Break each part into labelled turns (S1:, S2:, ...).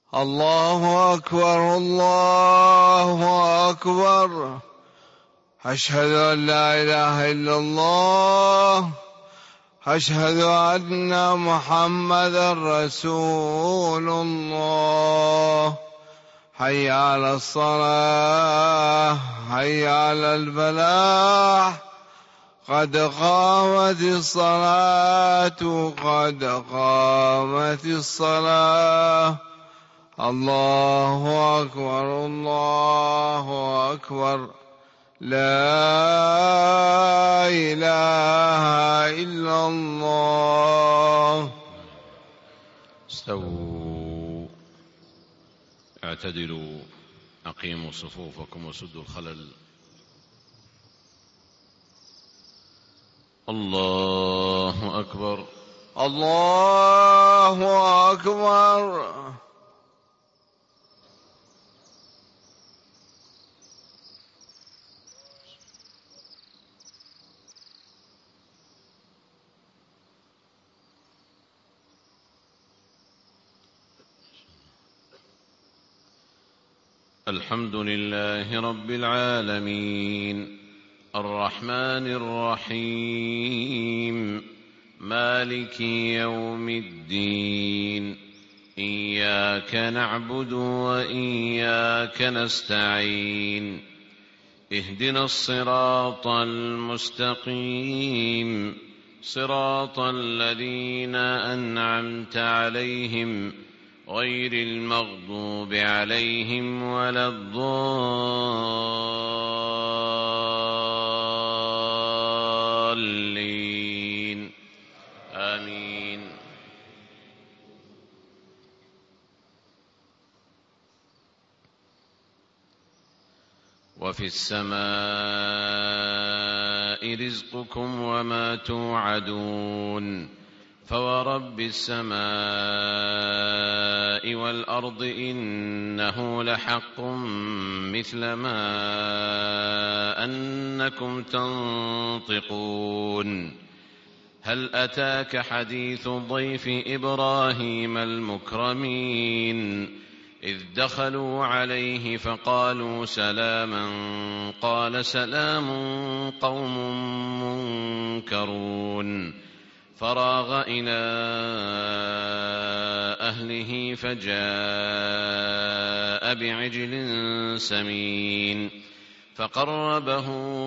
S1: الله أكبر الله أكبر. أشهد أن لا إله إلا الله. أشهد أن محمدا رسول الله. حي على الصلاة حي على الفلاح. قد قامت الصلاة قد قامت الصلاة. الله أكبر الله أكبر. لا إله إلا الله.
S2: استووا اعتدلوا أقيموا صفوفكم وسدوا الخلل. الله أكبر
S1: الله أكبر.
S2: الحمد لله رب العالمين الرحمن الرحيم مالك يوم الدين. إياك نعبد وإياك نستعين. اهدنا الصراط المستقيم صراط الذين أنعمت عليهم غير المغضوب عليهم ولا الضالين. آمين. وفي السماء رزقكم وما توعدون. فورب السماء والأرض إنه لحق مثل ما أنكم تنطقون. هل أتاك حديث ضيف إبراهيم المكرمين إذ دخلوا عليه فقالوا سلاما قال سلام قوم منكرون. فراغ إلى أهله فجاء بعجل سمين فقربه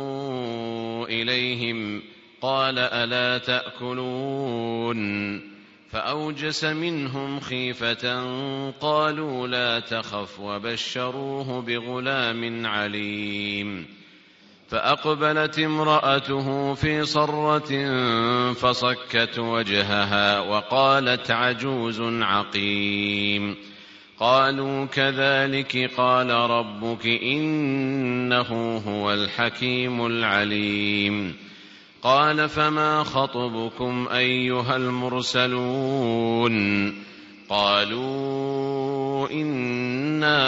S2: إليهم قال ألا تأكلون. فأوجس منهم خيفة قالوا لا تخف وبشروه بغلام عليم. فأقبلت امرأته في صرة فصكت وجهها وقالت عجوز عقيم. قالوا كذلك قال ربك إنه هو الحكيم العليم. قال فما خطبكم أيها المرسلون. قالوا إنا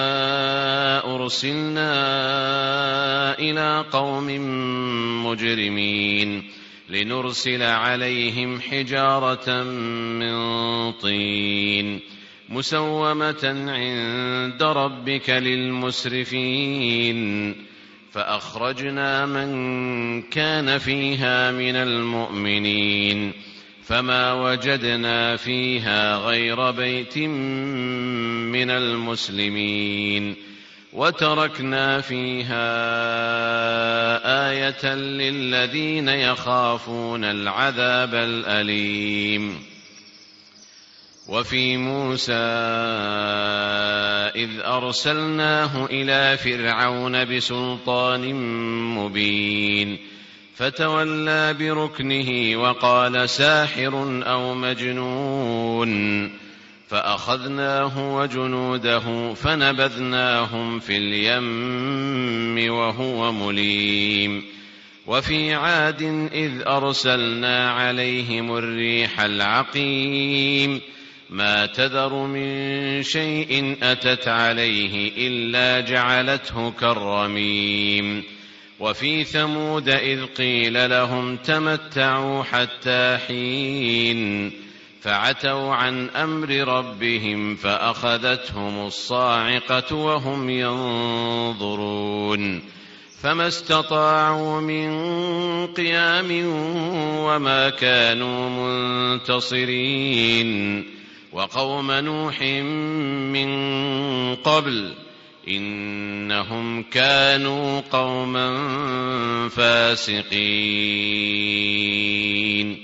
S2: أرسلنا إلى قوم مجرمين لنرسل عليهم حجارة من طين مسومة عند ربك للمسرفين. فأخرجنا من كان فيها من المؤمنين فما وجدنا فيها غير بيت من المسلمين وتركنا فيها آية للذين يخافون العذاب الأليم. وفي موسى إذ أرسلناه إلى فرعون بسلطان مبين فتولى بركنه وقال ساحر أو مجنون. فأخذناه وجنوده فنبذناهم في اليم وهو مليم. وفي عاد إذ أرسلنا عليهم الريح العقيم ما تذر من شيء أتت عليه إلا جعلته كالرميم. وفي ثمود إذ قيل لهم تمتعوا حتى حين فعتوا عن أمر ربهم فأخذتهم الصاعقة وهم ينظرون فما استطاعوا من قيام وما كانوا منتصرين وقوم نوح من قبل إنهم كانوا قوما فاسقين.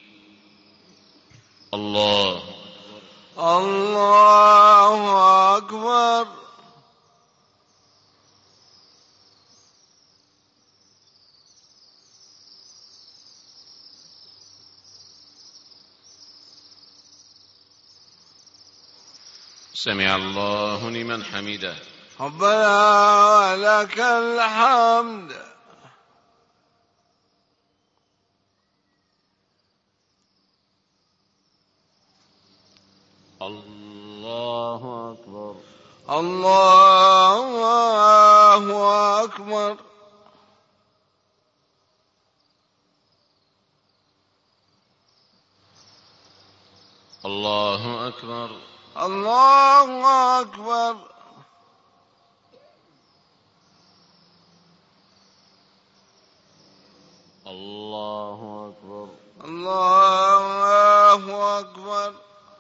S2: الله
S1: أكبر.
S2: سمع الله لمن حمده.
S1: ربنا ولك الحمد.
S2: الله أكبر.
S1: الله أكبر.
S2: الله أكبر.
S1: الله أكبر.
S2: الله أكبر.
S1: الله أكبر.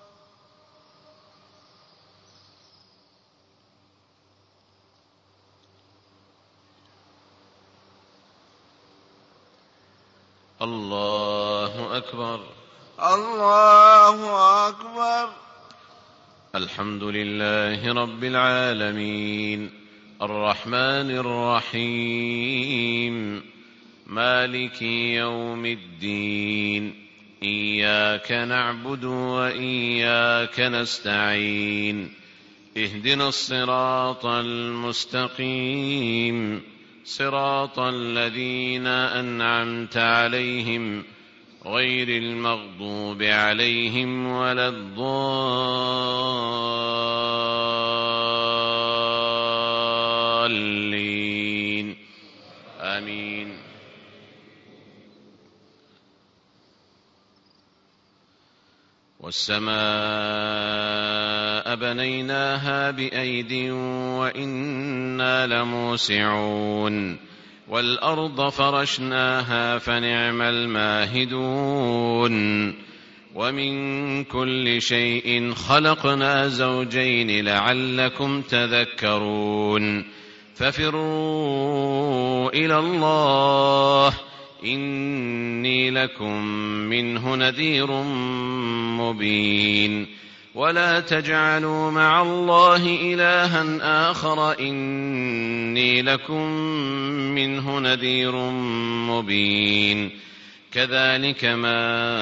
S2: الله أكبر.
S1: الله أكبر.
S2: الحمد لله رب العالمين الرحمن الرحيم مالك يوم الدين إياك نعبد وإياك نستعين اهدنا الصراط المستقيم صراط الذين أنعمت عليهم غير المغضوب عليهم ولا الضالين آمين. والسماء بنيناها بأيد وإنا لموسعون والأرض فرشناها فنعم الماهدون ومن كل شيء خلقنا زوجين لعلكم تذكرون ففروا إلى الله إني لكم منه نذير مبين ولا تجعلوا مع الله إلها آخر إني لكم منه نذير مبين كذلك ما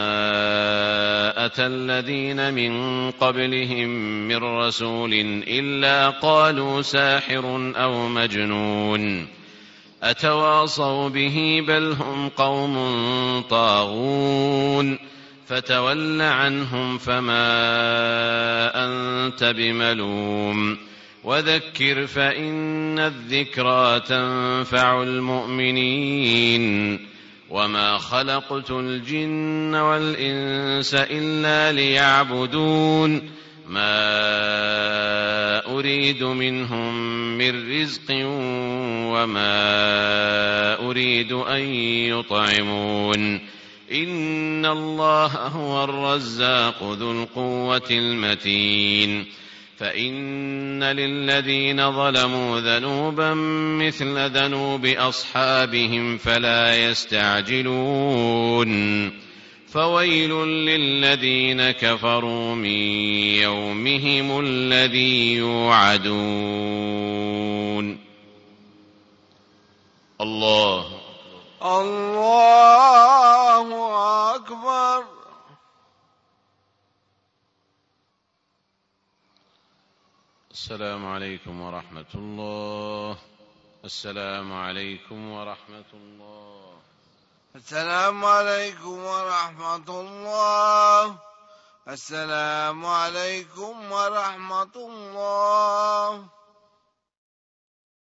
S2: أتى الذين من قبلهم من رسول إلا قالوا ساحر أو مجنون أتواصوا به بل هم قوم طاغون فتول عنهم فما أنت بملوم وذكر فإن الذكرى تنفع المؤمنين وما خلقت الجن والإنس إلا ليعبدون ما أريد منهم من رزق وما أريد أن يطعمون إن الله هو الرزاق ذو القوة المتين فإن للذين ظلموا ذنوبا مثل ذنوب أصحابهم فلا يستعجلون فويل للذين كفروا من يومهم الذي يوعدون. الله
S1: أكبر.
S2: السلام عليكم ورحمة الله. السلام عليكم ورحمة الله.
S1: السلام عليكم ورحمة الله. السلام عليكم ورحمة الله.